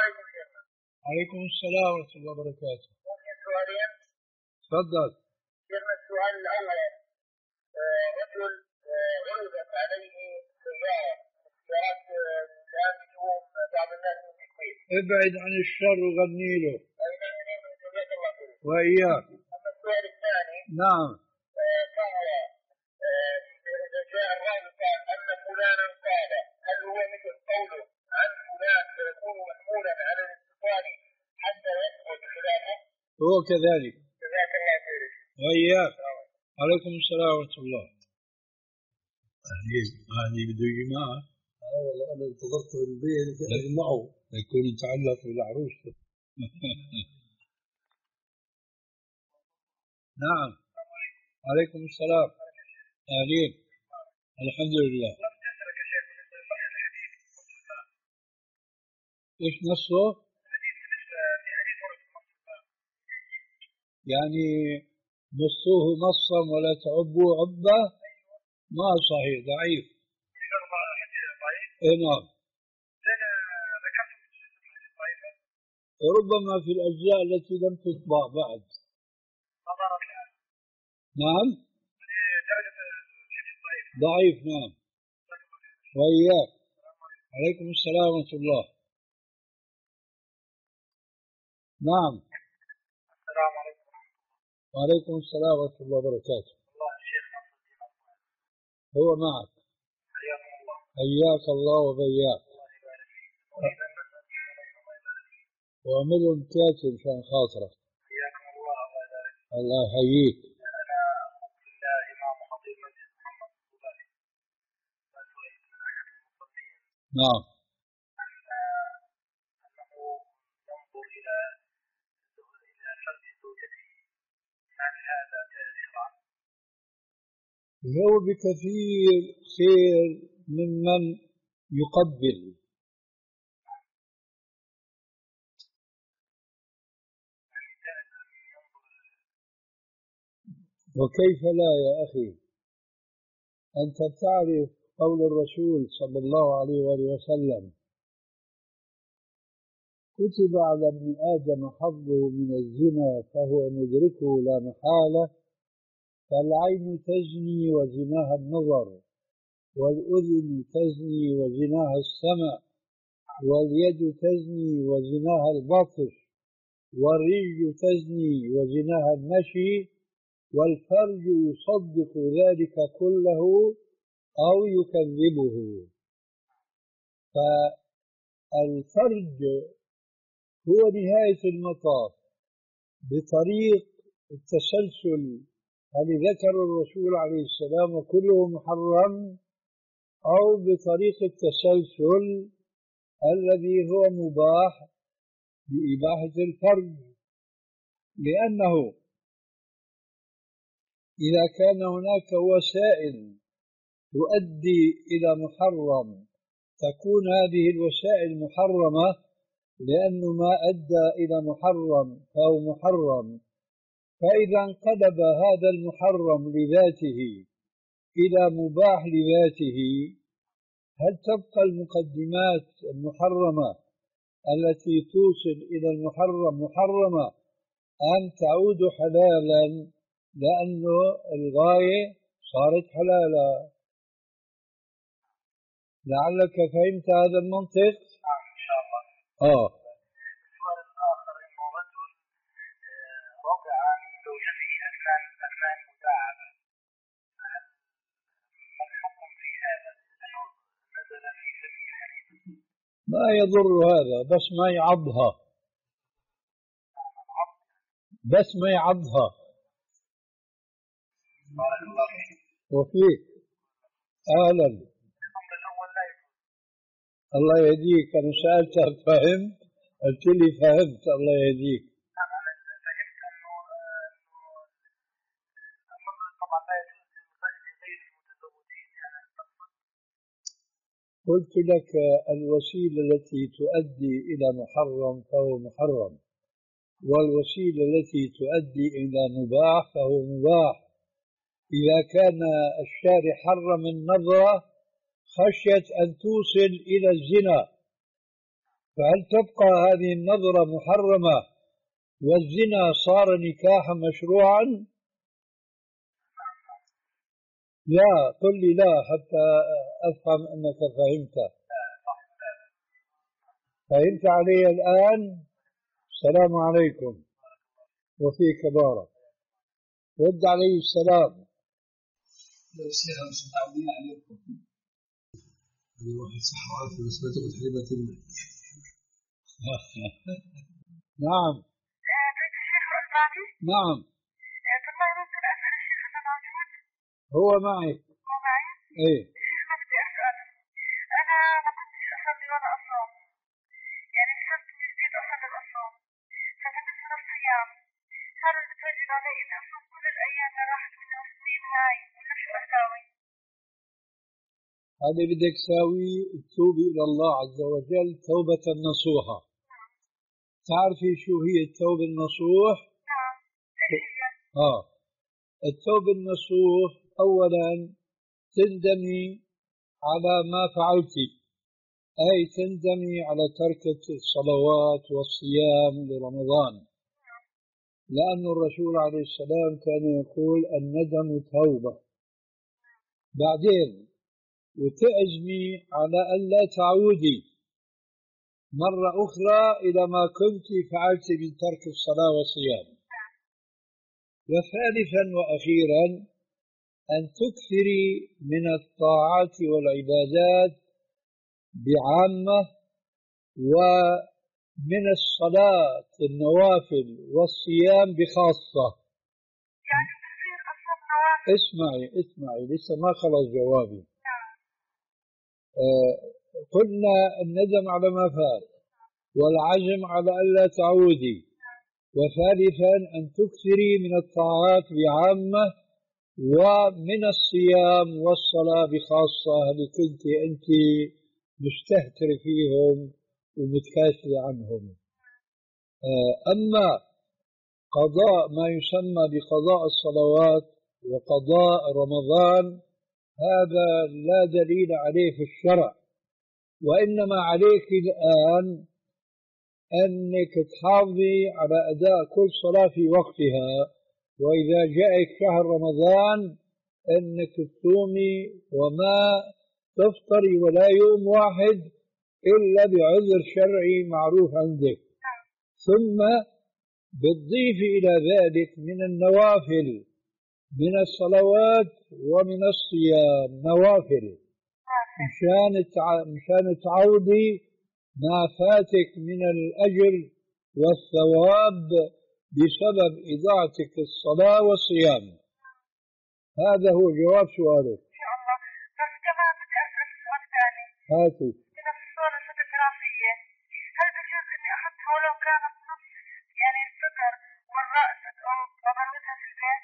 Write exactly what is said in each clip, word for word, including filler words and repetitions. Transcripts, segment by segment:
عليكم شيخنا. عليكم السلام ورحمة الله وبركاته. ممكن سؤالين؟ تفضل. شيخنا السؤال الأول، رجل عرضت عليه سيارة سيارات الآن بتقوم بعض الناس من الكويت. ابعد عن الشر وغني له. جزاك الله خير. وإياك. أما السؤال الثاني، نعم. فهو إذا جاء الراوي قال أن فلانا قال، هل هو مثل قوله عن فلان سيكون محمولا على الاتصال حتى يثبت خلافه؟ هو كذلك. جزاك الله خير. وإياك. عليكم السلام ورحمة الله. هذه بده يجي معه. اه والله انا انتظرته في البيت اجي معه يكون يتعلق بالعروسه. نعم. عليكم السلام. اهلين. الحمد لله. ايش نصه؟ يعني نصوه نصا ولا تعبوا عبه؟ ما صحيح، ضعيف. اي نعم. ربما في الاجزاء التي لم تطبع بعد. نعم. ضعيف. نعم. وإياك. عليكم السلام ورحمة الله. نعم. السلام عليكم. وعليكم السلام ورحمة الله وبركاته. الله الشيخ هو معك. حياكم الله. حياك الله وبياك. وعملهم كاتب عشان خاطرك. حياكم الله. الله يبارك. الله يحييك. أنا أخوك في الله إمام خطيب مسجد محمد الصباحي. سئلت من أحد المصلين. نعم. أنه ينظر إلى إلى فرج زوجته، هل هذا جائز شرعا؟ هو بكثير خير ممن يقبل. وكيف لا يا أخي؟ أنت تعرف قول الرسول صلى الله عليه وآله وسلم: كتب على ابن آدم حظه من الزنا فهو مدركه لا محالة، فالعين تزني وزناها النظر، والأذن تزني وزناها السمع، واليد تزني وزناها البطش، والرجل تزني وزناها المشي، والفرج يصدق ذلك كله أو يكذبه. فالفرج هو نهاية المطاف بطريق التسلسل الذي ذكر الرسول عليه السلام وكله محرم، أو بطريق التسلسل الذي هو مباح بإباحة الفرج، لأنه إذا كان هناك وسائل تؤدي إلى محرم تكون هذه الوسائل محرمة، لأن ما أدى إلى محرم فهو محرم. فإذا انقلب هذا المحرم لذاته إلى مباح لذاته، هل تبقى المقدمات المحرمة التي توصل إلى المحرم محرمة أم تعود حلالا لأنه الغاية صارت حلالا؟ لعلك فهمت هذا المنطق؟ نعم إن شاء الله. آه. السؤال الآخر، إنه رجل وقع من زوجته أثناء أثناء المداعبة، هل ما الحكم في هذا؟ أنه نزل في فمه حديث؟ ما يضر هذا، بس ما يعضها، بس ما يعضها. بارك الله فيك. وفيك. أهلا. الله يهديك. أنا سألتك فهمت؟ قلت لي فهمت. الله يهديك. أنا فهمت أنه الأمر طبعا لا يجوز لغير المتزوجين، يعني تقصد؟ قلت لك الوسيلة التي تؤدي إلى محرم فهو محرم، والوسيلة التي تؤدي إلى مباح فهو مباح. إذا كان الشارع حرم النظرة خشية أن توصل إلى الزنا، فهل تبقى هذه النظرة محرمة والزنا صار نكاحا مشروعا؟ لا، قل لي لا حتى أفهم أنك فهمت. فهمت علي الآن؟ السلام عليكم وفيك بارك. رد عليه السلام. لو شيخ مش متعودين عليكم الواحد صح وعارف بس لا تقول حليبة الماء. نعم نعم. والله ممكن أسأل الشيخ إذا موجود؟ هو معي. هو معي؟ إيه. الشيخ ما بدي أسأل، أنا ما كنتش أصلي ولا أصوم، يعني صرت من جديد أصلي الأصوم، فبالنسبة للصيام هل بتوجب علي إني أصوم كل الأيام اللي راحت من السنين هاي ولا شو أساوي؟ هذا بدك تساوي التوبة إلى الله عز وجل توبة نصوحة. تعرفي شو هي التوبة النصوح؟ نعم. آه التوبة النصوح أولا تندمي على ما فعلتي، أي تندمي على ترك الصلوات والصيام لرمضان، لأن الرسول عليه السلام كان يقول الندم توبة. بعدين وتعزمي على أن لا تعودي مرة أخرى إلى ما كنت فعلت من ترك الصلاة والصيام. وثالثا وأخيرا أن تكثري من الطاعات والعبادات بعامة، ومن الصلاة النوافل والصيام بخاصة. يعني تصير أصوم نوافل. اسمعي اسمعي لسه ما خلص جوابي. آه قلنا الندم على ما فات، والعزم على ألا تعودي، وثالثا أن تكثري من الطاعات بعامة ومن الصيام والصلاة بخاصة اللي كنت أنت مستهتر فيهم ومتكاسل عنهم. آه أما قضاء ما يسمى بقضاء الصلوات وقضاء رمضان هذا لا دليل عليه في الشرع، وإنما عليك الآن أنك تحافظي على أداء كل صلاة في وقتها، وإذا جاءك شهر رمضان أنك تصومي وما تفطري ولا يوم واحد إلا بعذر شرعي معروف عندك، ثم بتضيفي إلى ذلك من النوافل من الصلوات ومن الصيام نوافل مشان مشان تعودي ما فاتك من الأجر والثواب بسبب إضاعتك الصلاة والصيام. هذا هو جواب سؤالك. إن شاء الله. بس كمان بدي أسأل سؤال ثاني. هاتي. في نفس الصورة الفوتوغرافية هل بجوز إني أحطها ولو كانت نص يعني الصدر والرأس أو أبروتها في البيت؟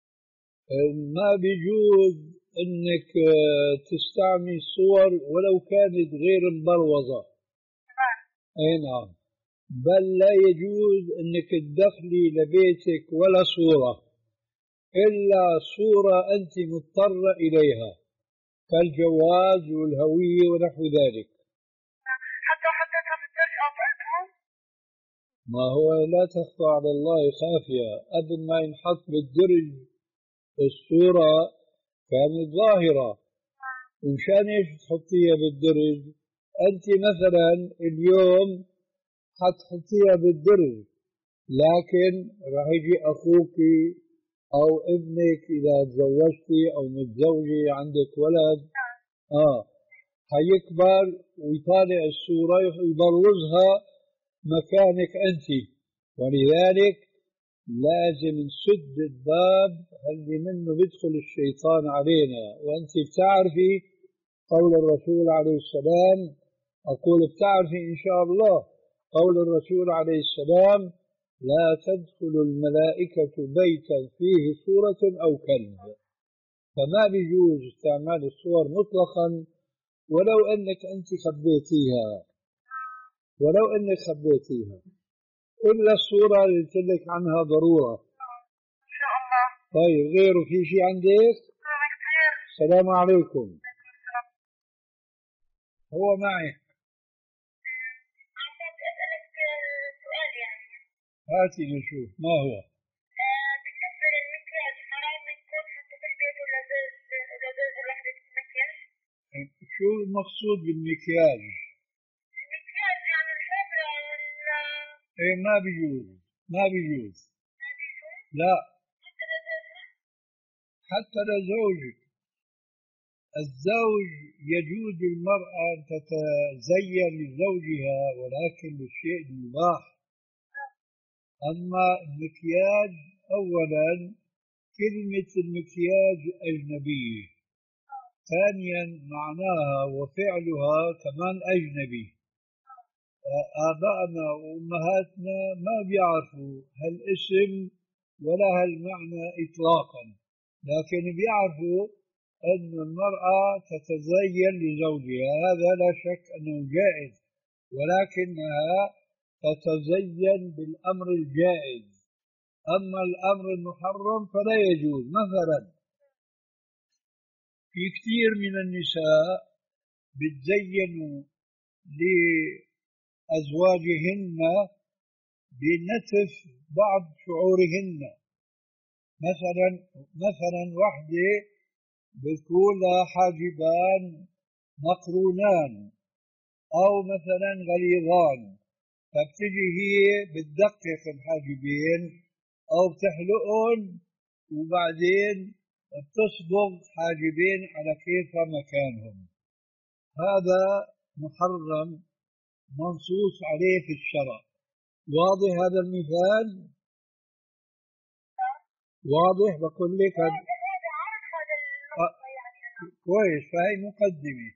ما بيجوز إنك تستعمل صور ولو كانت غير مبروزة. نعم. أي نعم. بل لا يجوز أنك تدخلي لبيتك ولا صورة إلا صورة أنت مضطرة إليها كالجواز والهوية ونحو ذلك. حتى حطيتها في الدرج أو بألبوم؟ ما هو لا تخفى على الله خافية، قبل ما ينحط بالدرج الصورة كانت ظاهرة، ومشان إيش تحطيها بالدرج؟ أنت مثلا اليوم حتحطيها بالدرج، لكن راح يجي أخوك أو ابنك إذا تزوجتي أو متزوجة عندك ولد آه حيكبر ويطالع الصورة يبروزها مكانك أنت، ولذلك لازم نسد الباب اللي منه بيدخل الشيطان علينا. وأنت بتعرفي قول الرسول عليه السلام، أقول بتعرفي إن شاء الله قول الرسول عليه السلام لا تدخل الملائكة بيتا فيه صورة أو كلب. فما بيجوز استعمال الصور مطلقا ولو أنك أنت خبيتيها ولو أنك خبيتيها إلا الصورة اللي قلت لك عنها ضرورة. إن شاء الله. طيب غيره في شيء عندك؟ السلام عليكم. هو معي. هاتي نشوف ما هو. آه، بالنسبة للمكياج حرام يكون حتى في البيت ولا زوج ولا زوج الواحدة تتمكياج؟ شو المقصود بالمكياج؟ المكياج يعني الحبرة ولا ايه ما بيجوز، ما بيجوز. ما بيجوز؟ لا، حتى لزوجها؟ حتى لزوجك. الزوج يجوز المرأة أن تتزين لزوجها ولكن بالشيء المباح. أما المكياج، أولا كلمة المكياج أجنبية، ثانيا معناها وفعلها كمان أجنبي. آبائنا وأمهاتنا ما بيعرفوا هالاسم ولا هالمعنى إطلاقا، لكن بيعرفوا أن المرأة تتزين لزوجها، هذا لا شك أنه جائز، ولكنها تتزين بالأمر الجائز. أما الأمر المحرم فلا يجوز. مثلا في كثير من النساء بتزينوا لأزواجهن بنتف بعض شعورهن. مثلا مثلا وحدة بتكون لها حاجبان مقرونان أو مثلا غليظان، فبتجي هي بتدقق الحاجبين أو بتحلقهم وبعدين بتصبغ حاجبين على كيف مكانهم. هذا محرم منصوص عليه في الشرع. واضح هذا المثال؟ واضح؟ بقول لك هذا هذا عارف هذا النقطة يعني أنا. كويس، فهي مقدمة.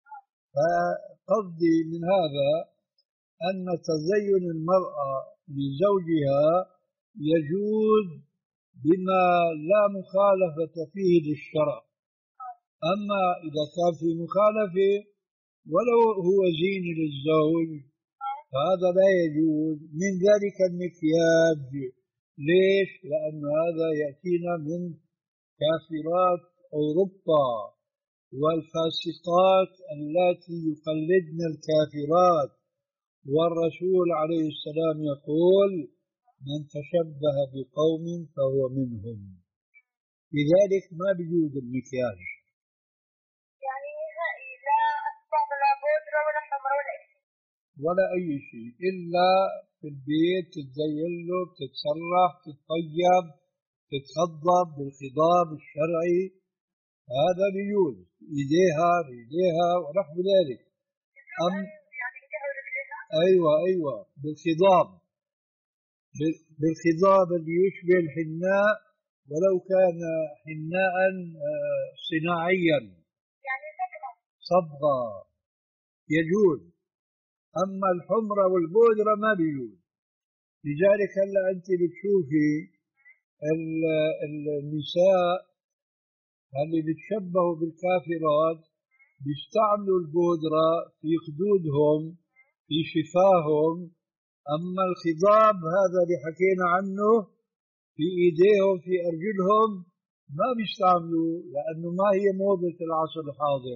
فقصدي من هذا أن تزين المرأة لزوجها يجوز بما لا مخالفة فيه للشرع. أما إذا كان في مخالفة ولو هو زين للزوج فهذا لا يجوز. من ذلك المكياج. ليش؟ لأن هذا يأتينا من كافرات أوروبا والفاسقات اللاتي يقلدن الكافرات، والرسول عليه السلام يقول: من تشبه بقوم فهو منهم. لذلك ما بيجوز المكياج يعني نهائي لا أصبغ لا بودرة ولا حمرة ولا شيء. ولا أي شيء، إلا في البيت تتزين له، تتسرح، تتطيب، تتخضب بالخضاب الشرعي، هذا بيجوز. إيديها بإيديها ونحو ذلك. أم يعني إيديها ورجليها؟ أيوة أيوة بالخضاب، بال- بالخضاب اللي يشبه الحناء ولو كان حناء آه، صناعيا، يعني صبغة. صبغة، يجوز. أما الحمرة والبودرة ما بيجوز. لذلك هلا أنت بتشوفي ال- ال- النساء اللي بتشبهوا بالكافرات بيستعملوا البودرة في خدودهم، في شفاههم. أما الخضاب هذا اللي حكينا عنه في إيديهم في أرجلهم ما بيستعملوا، لأنه ما هي موضة العصر الحاضر.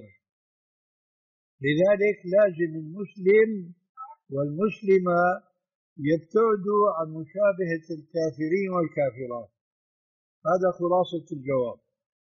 لذلك لازم المسلم والمسلمة يبتعدوا عن مشابهة الكافرين والكافرات. هذا خلاصة الجواب.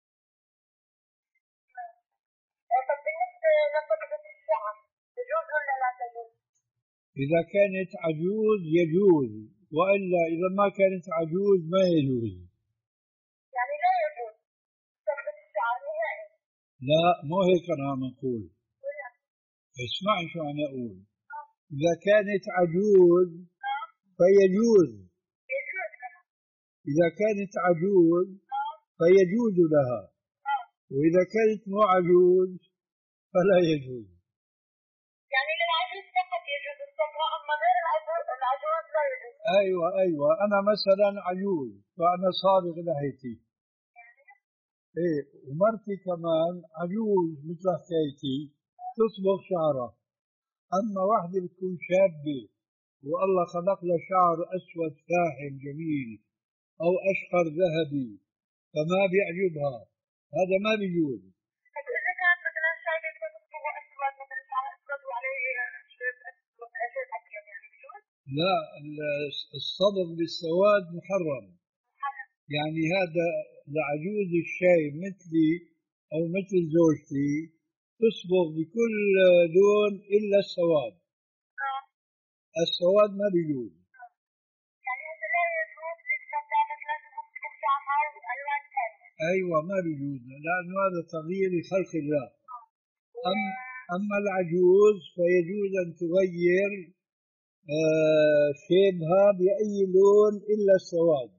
طب بالنسبة لطبقة الشعر تجوز ولا لا تجوز؟ إذا كانت عجوز يجوز، وإلا إذا ما كانت عجوز ما يجوز. يعني لا يجوز طبقة الشعر نهائي؟ لا، مو هيك أنا عم نقول. ولا؟ اسمعي شو عم أقول. إذا كانت عجوز فيجوز، يجوز لها. إذا كانت عجوز فيجوز لها، وإذا كانت مو عجوز فلا يجوز. يعني للعجوز فقط يجوز الصبغة، أما غير العجوز العجوز لا يجوز. أيوة أيوة، أنا مثلا عجوز فأنا صابغ لحيتي، إيه، ومرتي كمان عجوز مثل حكايتي تصبغ شعرها. أما واحدة بتكون شابة والله خلق لها شعر أسود فاحم جميل أو أشقر ذهبي فما بيعجبها، هذا ما بيجوز. طب إذا كانت مثلا شايفة تصبغه أسود، مثلا شعر أسود وعليه شيء أسود شيء أبيض، يعني بيجوز؟ لا، الصبغ بالسواد محرم. يعني هذا لعجوز الشاي مثلي أو مثل زوجتي تصبغ بكل لون إلا السواد. اه السواد ما بيجوز. يعني هذا لا يجوز للفتاة لازم تصبغ شعرها ألوان ثانية. أيوة ما بيجوز لأنه هذا تغيير لخلق الله. أم أما العجوز فيجوز أن تغير آه شيبها بأي لون إلا السواد.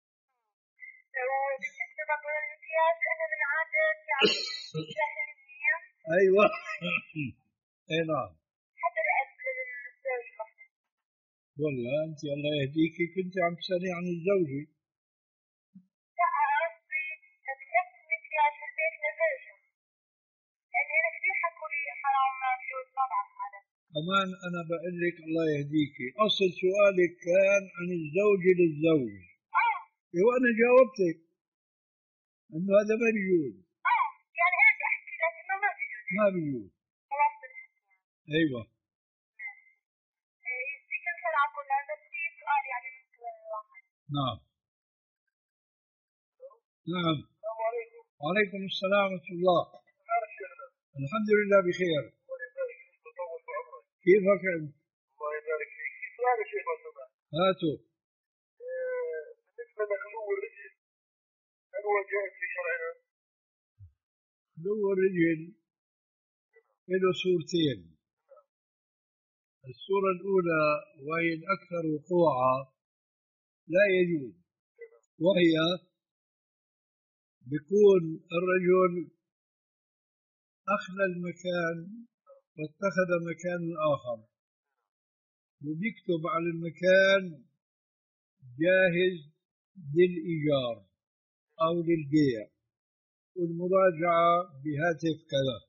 وبالنسبة برضه للمكياج أنا من عادة يعني الجاهلية. أيوة. أي نعم. حتى الأكل للزوج مثلا. والله أنت الله يهديكي كنت عم تسألي عن الزوجة. لا قصدي تكلفت المكياج في البيت لزوجها. لأن هنا كثير حكوا لي حرام ما بجوز طبعا هذا. كمان أنا بقول لك الله يهديكي أصل سؤالك كان عن الزوجة للزوج. اه وأنا جاوبتك إنه هذا ما بيجوز. اه يعني أنا بدي أحكي لك إنه ما بجوز. ما بيجوز. خلاص بالحكي. أيوة. يديك الخلع كلها بس في سؤال يعني من كل واحد. نعم. نعم. السلام عليكم. وعليكم السلام ورحمة الله. الحمد لله بخير. كيفك أنت؟ الله يبارك فيك. في سؤال يا شيخ وسام. هاتوا. بالنسبة لخلو الرجل هل هو جائز في شرعنا؟ خلو الرجل له صورتين. الصورة الأولى وهي الأكثر وقوعا لا يجوز، وهي بيكون الرجل أخلى المكان واتخذ مكان آخر وبيكتب على المكان جاهز للإيجار أو للبيع والمراجعة بهاتف كذا.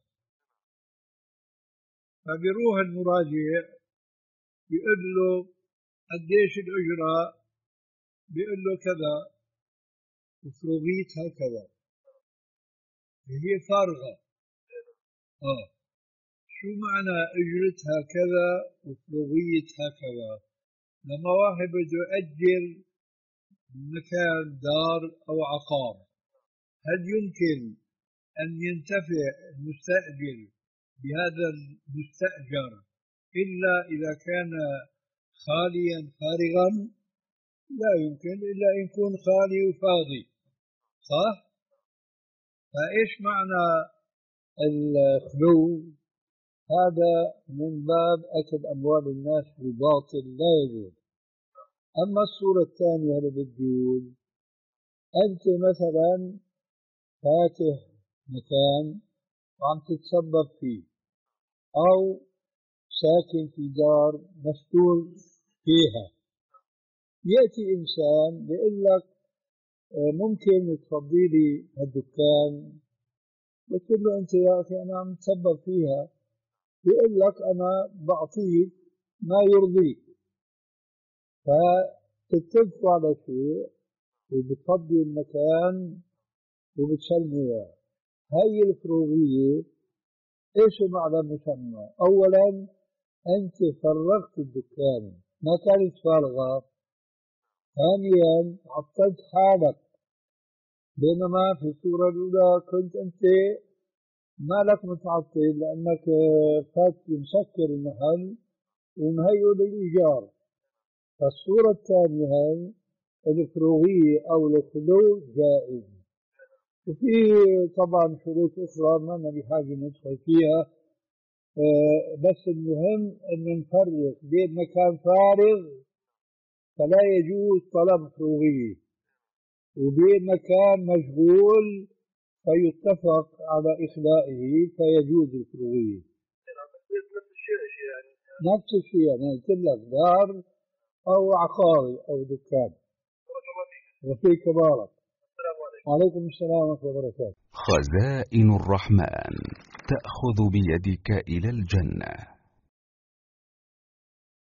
فبيروح المراجع بيقول له قديش الأجرة، بيقول له كذا وفروغيتها كذا، هي فارغة. آه شو معنى أجرتها كذا وفروغيتها كذا؟ لما واحد بده يأجر مكان دار أو عقار، هل يمكن أن ينتفع المستأجر بهذا المستأجر إلا إذا كان خاليا فارغا؟ لا يمكن إلا أن يكون خالي وفاضي، صح؟ فإيش معنى الخلو؟ هذا من باب أكل أموال الناس بالباطل لا يجوز. أما الصورة الثانية اللي بتقول أنت مثلا فاتح مكان وعم تتسبب فيه أو ساكن في دار مسكون فيها، يأتي إنسان بيقول لك ممكن تفضي لي الدكان، بتقول له أنت يا أخي أنا عم تسبب فيها، بيقول لك أنا بعطيك ما يرضيك، فتتفقوا على شيء وبتفضي المكان وبتسلموا إياه. هاي الفروغية إيش معنى مسمى؟ أولا أنت فرغت الدكان ما كانت فارغة، ثانيا عطلت حالك، بينما في الصورة الأولى كنت أنت ما لك متعطل لأنك فات مسكر المحل ومهيئ للإيجار. فالصورة الثانية هاي الفروغية أو الخلو جائز. وفي طبعا شروط أخرى ما أنا بحاجة ندخل فيها، أه بس المهم أن نفرق بين مكان فارغ فلا يجوز طلب فروغية وبين مكان مشغول فيتفق على إخلائه فيجوز الفروغية. نفس الشيء أنا قلت لك دار أو عقار أو دكان. وفيك بارك. وعليكم السلام ورحمة الله وبركاته. خزائن الرحمن تأخذ بيدك إلى الجنة.